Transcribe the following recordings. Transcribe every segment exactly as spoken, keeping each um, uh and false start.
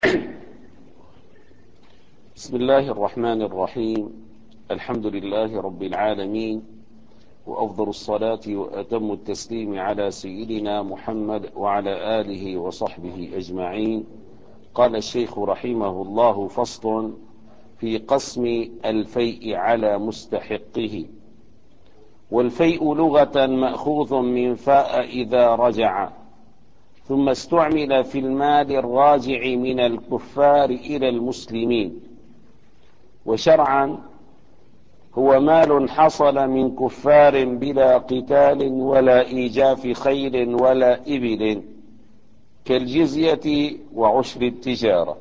بسم الله الرحمن الرحيم. الحمد لله رب العالمين، وأفضل الصلاة وأتم التسليم على سيدنا محمد وعلى آله وصحبه أجمعين. قال الشيخ رحمه الله: فصل في قسم الفيء على مستحقه. والفيء لغة مأخوذ من فاء إذا رجع، ثم استعمل في المال الراجع من الكفار إلى المسلمين. وشرعا هو مال حصل من كفار بلا قتال ولا إيجاف خيل ولا إبل، كالجزية وعشر التجارة.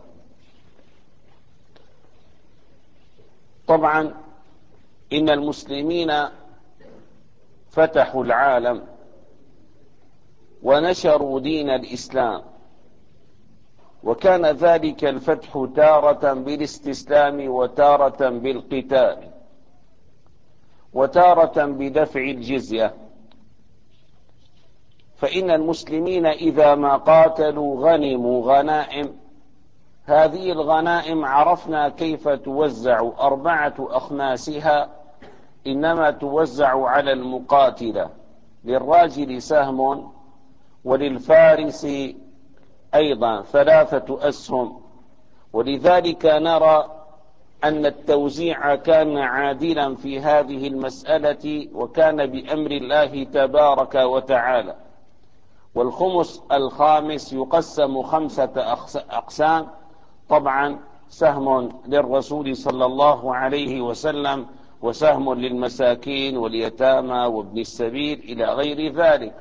طبعا إن المسلمين فتحوا العالم ونشروا دين الإسلام، وكان ذلك الفتح تارة بالاستسلام وتارة بالقتال وتارة بدفع الجزية. فإن المسلمين إذا ما قاتلوا غنموا غنائم. هذه الغنائم عرفنا كيف توزع، أربعة أخماسها إنما توزع على المقاتلة: للراجل سهم، وللفارس أيضا ثلاثة أسهم. ولذلك نرى أن التوزيع كان عادلا في هذه المسألة، وكان بأمر الله تبارك وتعالى. والخمس الخامس يقسم خمسة أقسام، طبعا سهم للرسول صلى الله عليه وسلم، وسهم للمساكين واليتامى وابن السبيل إلى غير ذلك.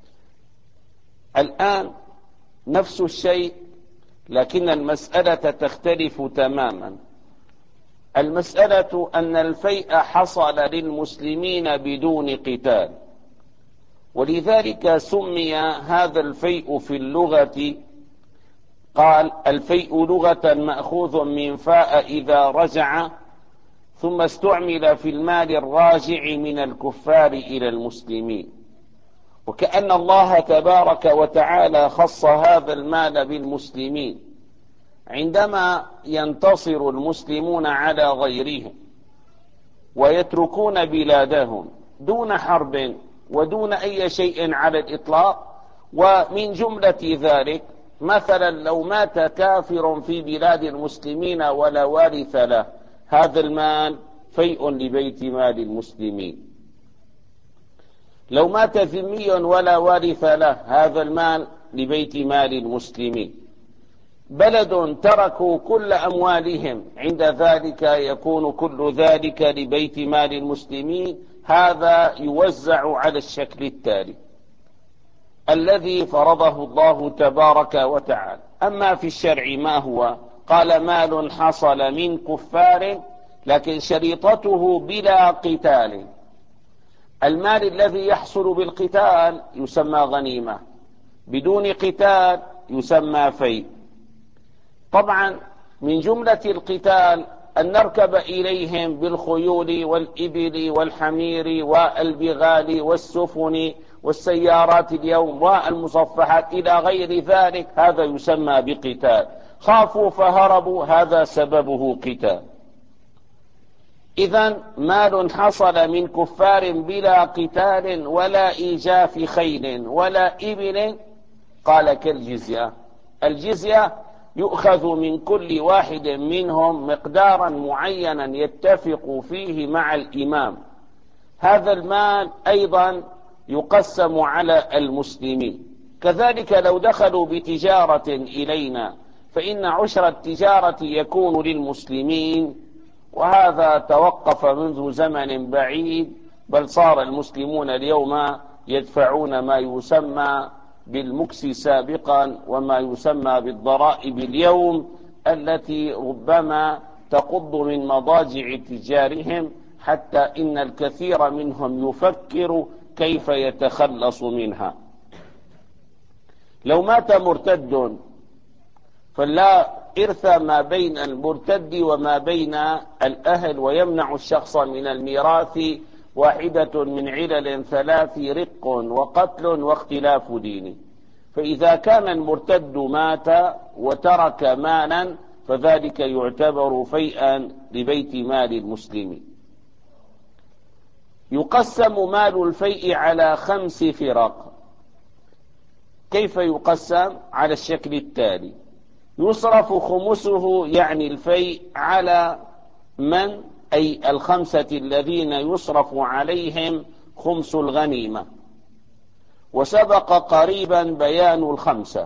الآن نفس الشيء، لكن المسألة تختلف تماما. المسألة أن الفيء حصل للمسلمين بدون قتال، ولذلك سمي هذا الفيء في اللغة، قال: الفيء لغة مأخوذ من فاء إذا رجع، ثم استعمل في المال الراجع من الكفار إلى المسلمين. وكأن الله تبارك وتعالى خص هذا المال بالمسلمين عندما ينتصر المسلمون على غيرهم ويتركون بلادهم دون حرب ودون أي شيء على الإطلاق. ومن جملة ذلك مثلا لو مات كافر في بلاد المسلمين ولا وارث له، هذا المال فيء لبيت مال المسلمين. لو مات ذمي ولا وارث له، هذا المال لبيت مال المسلمين. بلد تركوا كل أموالهم، عند ذلك يكون كل ذلك لبيت مال المسلمين. هذا يوزع على الشكل التالي الذي فرضه الله تبارك وتعالى. أما في الشرع ما هو؟ قال: مال حصل من كفار، لكن شريطته بلا قتال. المال الذي يحصل بالقتال يسمى غنيمة، بدون قتال يسمى فيء. طبعا من جملة القتال أن نركب إليهم بالخيول والإبل والحمير والبغال والسفن والسيارات اليوم والمصفحات إلى غير ذلك، هذا يسمى بقتال. خافوا فهربوا، هذا سببه قتال. إذن مال حصل من كفار بلا قتال ولا إيجاف خيل ولا إبل، قال: كالجزية. الجزية يؤخذ من كل واحد منهم مقدارا معينا يتفق فيه مع الإمام. هذا المال أيضا يقسم على المسلمين. كذلك لو دخلوا بتجارة إلينا، فإن عشر التجارة يكون للمسلمين، وهذا توقف منذ زمن بعيد، بل صار المسلمون اليوم يدفعون ما يسمى بالمكس سابقا وما يسمى بالضرائب اليوم، التي ربما تقض من مضاجع تجارهم، حتى إن الكثير منهم يفكر كيف يتخلص منها. لو مات مرتد فلا إرث ما بين المرتد وما بين الأهل، ويمنع الشخص من الميراث واحدة من علل ثلاث: رق وقتل واختلاف دين. فإذا كان المرتد مات وترك مالا فذلك يعتبر فيئا لبيت مال المسلمين. يقسم مال الفيء على خمس فرق. كيف يقسم؟ على الشكل التالي: يصرف خمسه يعني الفيء على من؟ أي الخمسة الذين يصرف عليهم خمس الغنيمة، وسبق قريبا بيان الخمسة.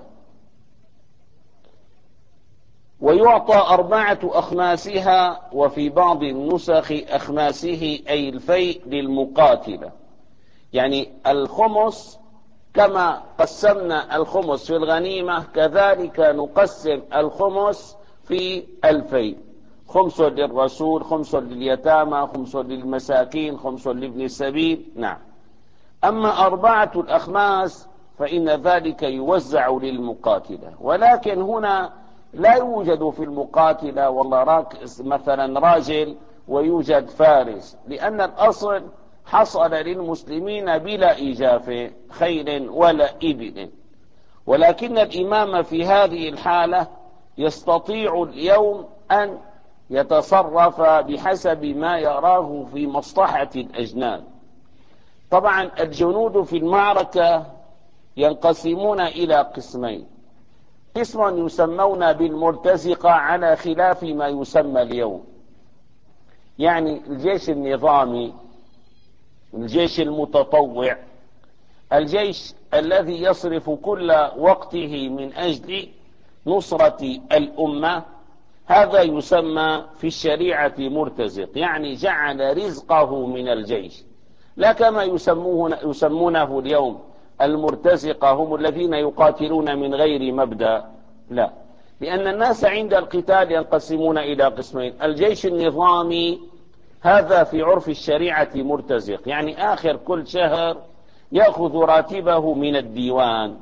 ويعطى أربعة أخماسها، وفي بعض النسخ أخماسه، أي الفيء للمقاتلة. يعني الخمس كما قسمنا الخمس في الغنيمة كذلك نقسم الخمس في الفيء: خمس للرسول، خمس لليتامى، خمس للمساكين، خمس لابن السبيل. نعم. أما أربعة الأخماس فإن ذلك يوزع للمقاتلة، ولكن هنا لا يوجد في المقاتلة والله مثلا راجل ويوجد فارس، لأن الأصل حصل للمسلمين بلا إيجاف خيل ولا إبل. ولكن الإمام في هذه الحالة يستطيع اليوم أن يتصرف بحسب ما يراه في مصلحة الأجناد. طبعا الجنود في المعركة ينقسمون إلى قسمين: قسم يسمون بالمرتزقة على خلاف ما يسمى اليوم، يعني الجيش النظامي، الجيش المتطوع، الجيش الذي يصرف كل وقته من أجل نصرة الأمة. هذا يسمى في الشريعة مرتزق، يعني جعل رزقه من الجيش، لا كما يسمونه يسمونه اليوم المرتزقة هم الذين يقاتلون من غير مبدأ. لا، لأن الناس عند القتال ينقسمون إلى قسمين: الجيش النظامي هذا في عرف الشريعة مرتزق، يعني آخر كل شهر يأخذ راتبه من الديوان،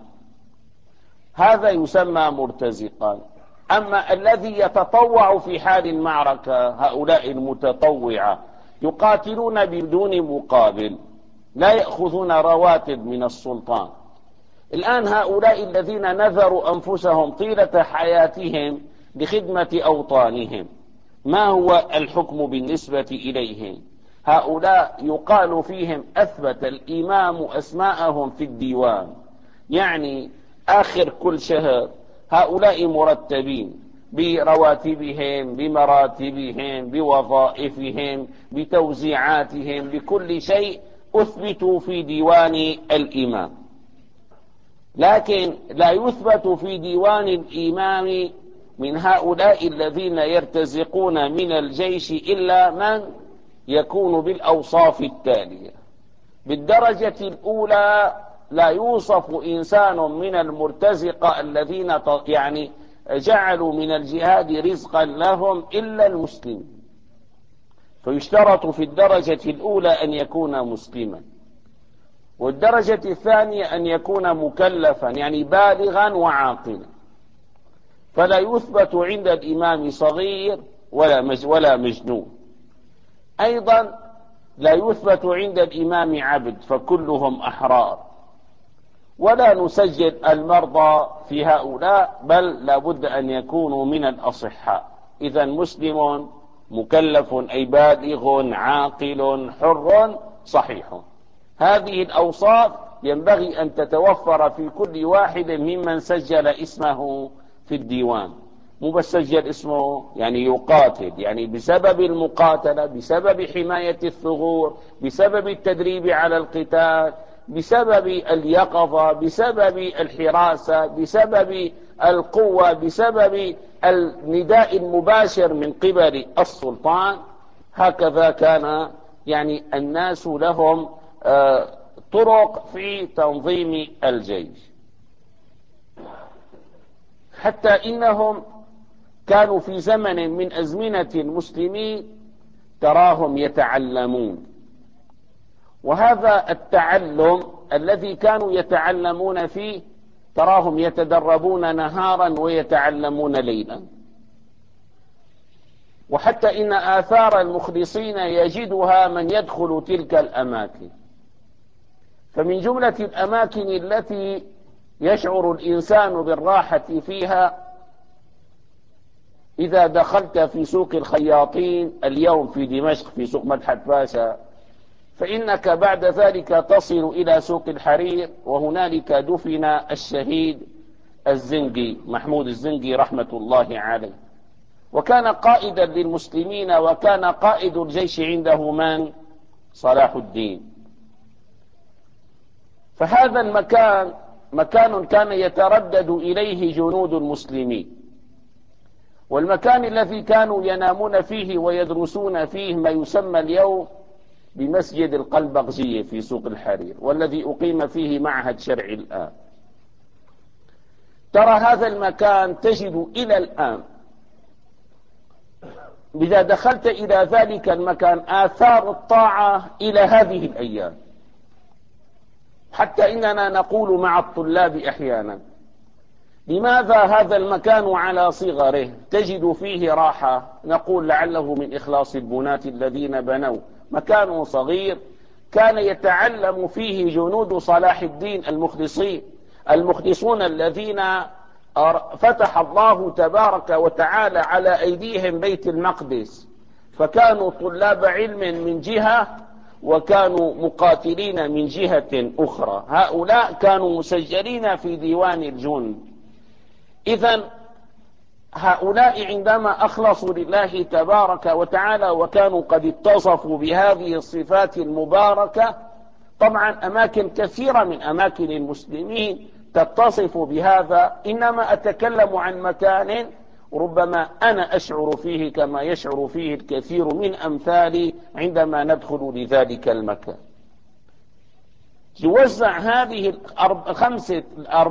هذا يسمى مرتزقا. أما الذي يتطوع في حال المعركة هؤلاء المتطوعة يقاتلون بدون مقابل، لا يأخذون رواتب من السلطان. الآن هؤلاء الذين نذروا أنفسهم طيلة حياتهم لخدمة أوطانهم، ما هو الحكم بالنسبة إليهم؟ هؤلاء يقال فيهم أثبت الإمام أسماءهم في الديوان، يعني آخر كل شهر هؤلاء مرتبين برواتبهم، بمراتبهم، بوظائفهم، بتوزيعاتهم، بكل شيء أثبتوا في ديوان الإمام. لكن لا يثبت في ديوان الإمام من هؤلاء الذين يرتزقون من الجيش إلا من يكون بالأوصاف التالية: بالدرجة الأولى لا يوصف إنسان من المرتزقة الذين يعني جعلوا من الجهاد رزقا لهم إلا المسلم، فيشترط في الدرجة الأولى أن يكون مسلما. والدرجة الثانية أن يكون مكلفا، يعني بالغا وعاقلا، فلا يثبت عند الإمام صغير ولا ولا مجنون. أيضا لا يثبت عند الإمام عبد، فكلهم أحرار. ولا نسجل المرضى في هؤلاء، بل لا بد أن يكونوا من الأصحاء. إذا مسلم مكلف أي بالغ عاقل حر صحيح. هذه الأوصاف ينبغي أن تتوفر في كل واحد ممن سجل اسمه في الديوان. مو بس سجل اسمه يعني يقاتل، يعني بسبب المقاتلة، بسبب حماية الثغور، بسبب التدريب على القتال، بسبب اليقظة، بسبب الحراسة، بسبب القوة، بسبب النداء المباشر من قبل السلطان. هكذا كان يعني الناس لهم طرق في تنظيم الجيش، حتى إنهم كانوا في زمن من أزمنة المسلمين تراهم يتعلمون. وهذا التعلم الذي كانوا يتعلمون فيه تراهم يتدربون نهارا ويتعلمون ليلا. وحتى إن آثار المخلصين يجدها من يدخل تلك الأماكن. فمن جملة الأماكن التي يشعر الإنسان بالراحة فيها إذا دخلت في سوق الخياطين اليوم في دمشق في سوق مدحت باشا، فإنك بعد ذلك تصل إلى سوق الحرير، وهنالك دفن الشهيد الزنقي محمود الزنقي رحمة الله عليه، وكان قائدا للمسلمين، وكان قائد الجيش عنده من؟ صلاح الدين. فهذا المكان مكان كان يتردد إليه جنود المسلمين، والمكان الذي كانوا ينامون فيه ويدرسون فيه ما يسمى اليوم بمسجد القلبغزية في سوق الحرير، والذي أقيم فيه معهد شرعي الآن. ترى هذا المكان تجد إلى الآن إذا دخلت إلى ذلك المكان آثار الطاعة إلى هذه الأيام، حتى إننا نقول مع الطلاب أحيانا: لماذا هذا المكان على صغره تجد فيه راحة؟ نقول: لعله من إخلاص البناة الذين بنوا. مكان صغير كان يتعلم فيه جنود صلاح الدين المخلصين المخلصون الذين فتح الله تبارك وتعالى على أيديهم بيت المقدس، فكانوا طلاب علم من جهة، وكانوا مقاتلين من جهة أخرى. هؤلاء كانوا مسجلين في ديوان الجند. إذن هؤلاء عندما أخلصوا لله تبارك وتعالى وكانوا قد اتصفوا بهذه الصفات المباركة، طبعا أماكن كثيرة من أماكن المسلمين تتصف بهذا، إنما أتكلم عن مكان ربما أنا أشعر فيه كما يشعر فيه الكثير من أمثالي عندما ندخل لذلك المكان. يوزع هذه الخمسة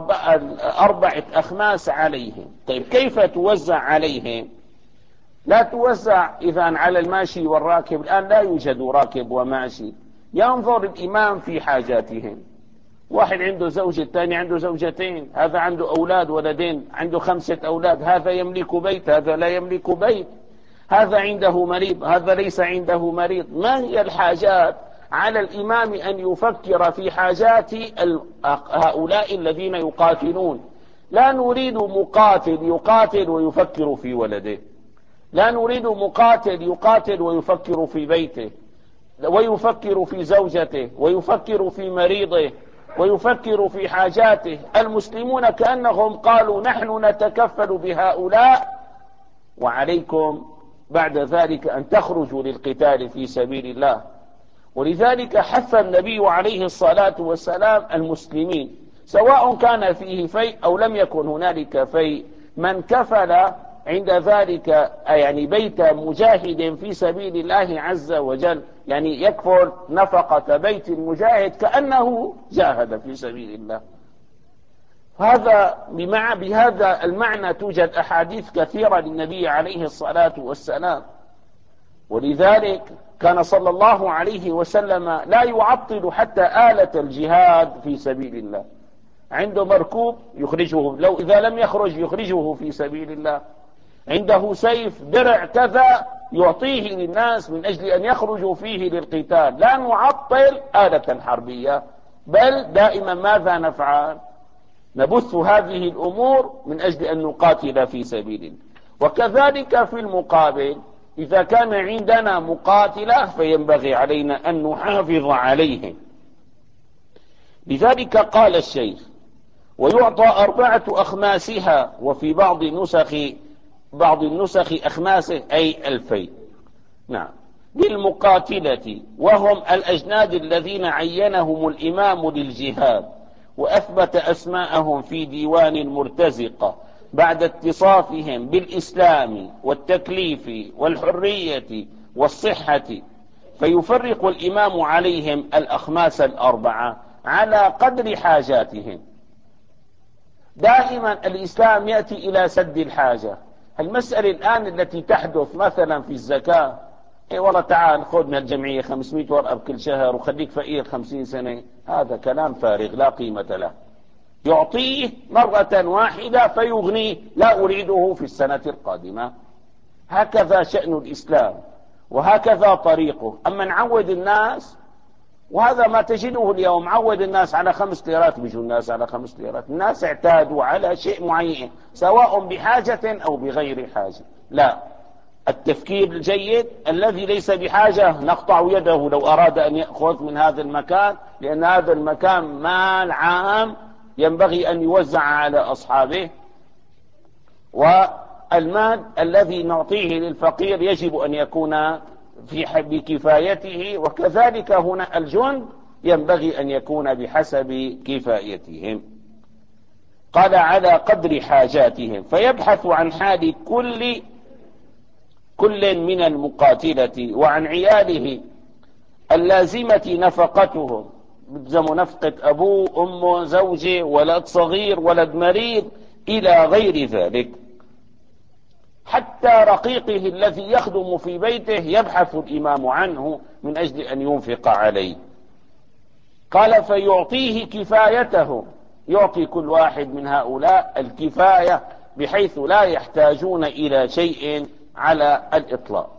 أربعة أخماس عليهم. طيب كيف توزع عليهم؟ لا توزع إذن على الماشي والراكب، الآن لا يوجد راكب وماشي. ينظر الإمام في حاجاتهم، واحد عنده زوجة، الثاني عنده زوجتين، هذا عنده أولاد ولدين، عنده خمسة أولاد، هذا يملك بيت، هذا لا يملك بيت، هذا عنده مريض، هذا ليس عنده مريض. ما هي الحاجات؟ على الإمام أن يفكر في حاجات هؤلاء الذين يقاتلون. لا نريد مقاتل يقاتل ويفكر في ولده، لا نريد مقاتل يقاتل ويفكر في بيته، ويفكر في زوجته، ويفكر في مريضه، ويفكر في حاجاته. المسلمون كأنهم قالوا: نحن نتكفل بهؤلاء، وعليكم بعد ذلك أن تخرجوا للقتال في سبيل الله. ولذلك حث النبي عليه الصلاة والسلام المسلمين، سواء كان فيه فيء أو لم يكن هنالك فيء، من كفل عند ذلك يعني بيت مجاهد في سبيل الله عز وجل، يعني يكفل نفقة بيت المجاهد كأنه جاهد في سبيل الله. هذا بمع بهذا المعنى توجد أحاديث كثيرة للنبي عليه الصلاة والسلام. ولذلك كان صلى الله عليه وسلم لا يعطل حتى آلة الجهاد في سبيل الله. عنده مركوب يخرجه، لو إذا لم يخرج يخرجه في سبيل الله. عنده سيف، درع، كذا، يعطيه للناس من أجل أن يخرجوا فيه للقتال. لا نعطل آلة حربية، بل دائما ماذا نفعل؟ نبث هذه الأمور من أجل أن نقاتل في سبيل الله. وكذلك في المقابل إذا كان عندنا مقاتلة فينبغي علينا أن نحافظ عليهم. لذلك قال الشيخ: ويعطى أربعة أخماسها، وفي بعض النسخ بعض النسخ أخماسه أي ألفين. نعم، للمقاتلة، وهم الأجناد الذين عينهم الإمام للجهاد، وأثبت أسماءهم في ديوان المرتزقة بعد اتصافهم بالإسلام والتكليف والحرية والصحة، فيفرق الإمام عليهم الأخماس الأربعة على قدر حاجاتهم. دائما الإسلام يأتي إلى سد الحاجة. المسألة الآن التي تحدث مثلا في الزكاة، اي والله تعال خذ من الجمعية خمسمائة ورقة بكل شهر وخليك فقير خمسين سنة، هذا كلام فارغ لا قيمة له. يعطيه مرة واحدة فيغنيه، لا أريده في السنة القادمة. هكذا شأن الإسلام وهكذا طريقه. أما نعود الناس وهذا ما تجده اليوم. عود الناس على خمس ليرات، بيجوا الناس على خمس ليرات. الناس اعتادوا على شيء معين سواء بحاجة أو بغير حاجة. لا، التفكير الجيد الذي ليس بحاجة نقطع يده لو أراد أن يأخذ من هذا المكان، لأن هذا المكان مال عام ينبغي أن يوزع على أصحابه، والمال الذي نعطيه للفقير يجب أن يكون في بكفايته، وكذلك هنا الجند ينبغي أن يكون بحسب كفايتهم. قال على قدر حاجاتهم، فيبحث عن حال كل كل من المقاتلة وعن عياله اللازمة نفقتهم، بلزم نفقة أبوه أمه زوجه ولد صغير ولد مريض إلى غير ذلك، حتى رقيقه الذي يخدم في بيته يبحث الإمام عنه من أجل أن ينفق عليه. قال فيعطيه كفايته، يعطي كل واحد من هؤلاء الكفاية بحيث لا يحتاجون إلى شيء على الإطلاق.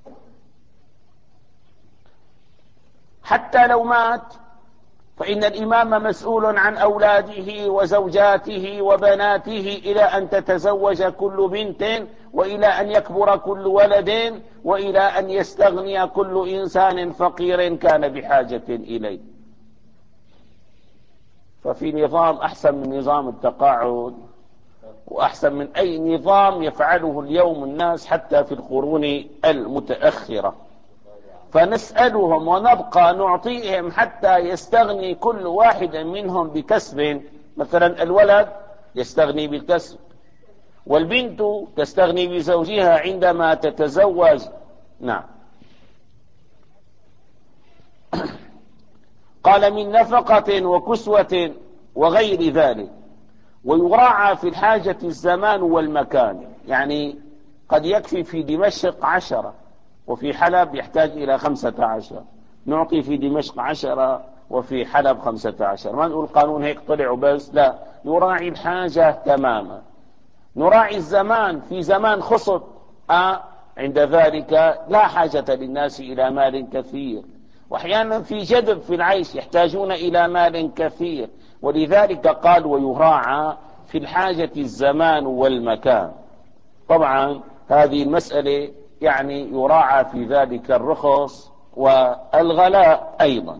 حتى لو مات فإن الإمام مسؤول عن أولاده وزوجاته وبناته إلى أن تتزوج كل بنت، وإلى أن يكبر كل ولد، وإلى أن يستغني كل إنسان فقير كان بحاجة إليه. ففي نظام أحسن من نظام التقاعد، وأحسن من أي نظام يفعله اليوم الناس حتى في القرون المتأخرة. فنسألهم ونبقى نعطيهم حتى يستغني كل واحد منهم بكسب. مثلا الولد يستغني بالكسب، والبنت تستغني بزوجها عندما تتزوج. نعم. قال من نفقة وكسوة وغير ذلك. ويراعى في الحاجة الزمان والمكان، يعني قد يكفي في دمشق عشرة وفي حلب يحتاج إلى خمسة عشر، نعطي في دمشق عشرة وفي حلب خمسة عشر. ما نقول القانون هيك طلع وبس، لا، نراعي الحاجة تماما. نراعي الزمان، في زمان خصب آه عند ذلك لا حاجة للناس إلى مال كثير، وأحيانا في جدب في العيش يحتاجون إلى مال كثير، ولذلك قال ويراعى في الحاجة الزمان والمكان. طبعا هذه المسألة يعني يراعى في ذلك الرخص والغلاء أيضا.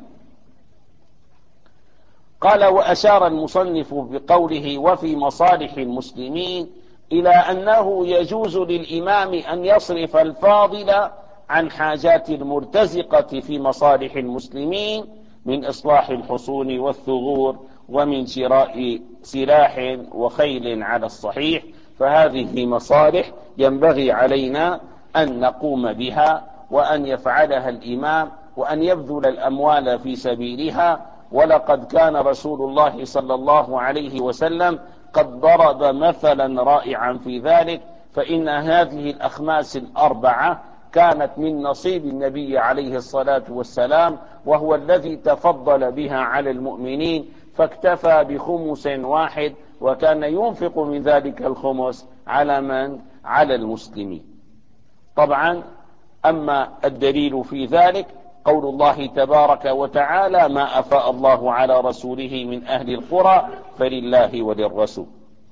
قال وأشار المصنف بقوله وفي مصالح المسلمين إلى أنه يجوز للإمام أن يصرف الفاضل عن حاجات المرتزقة في مصالح المسلمين من إصلاح الحصون والثغور ومن شراء سلاح وخيل على الصحيح. فهذه مصالح ينبغي علينا أن نقوم بها، وأن يفعلها الإمام، وأن يبذل الأموال في سبيلها. ولقد كان رسول الله صلى الله عليه وسلم قد ضرب مثلا رائعا في ذلك، فإن هذه الأخماس الأربعة كانت من نصيب النبي عليه الصلاة والسلام، وهو الذي تفضل بها على المؤمنين، فاكتفى بخمس واحد، وكان ينفق من ذلك الخمس على من؟ على المسلمين. طبعا أما الدليل في ذلك قول الله تبارك وتعالى ما أفاء الله على رسوله من أهل القرى فلله وللرسول.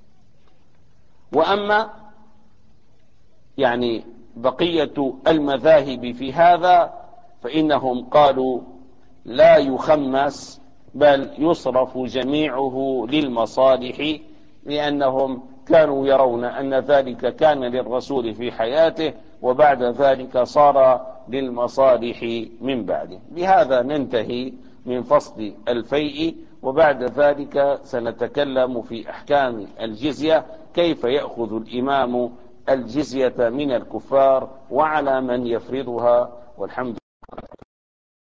وأما يعني بقية المذاهب في هذا فإنهم قالوا لا يخمس بل يصرف جميعه للمصالح، لأنهم كانوا يرون أن ذلك كان للرسول في حياته، وبعد ذلك صار للمصالح من بعده. بهذا ننتهي من فصل الفيء، وبعد ذلك سنتكلم في أحكام الجزية، كيف يأخذ الإمام الجزية من الكفار وعلى من يفرضها. والحمد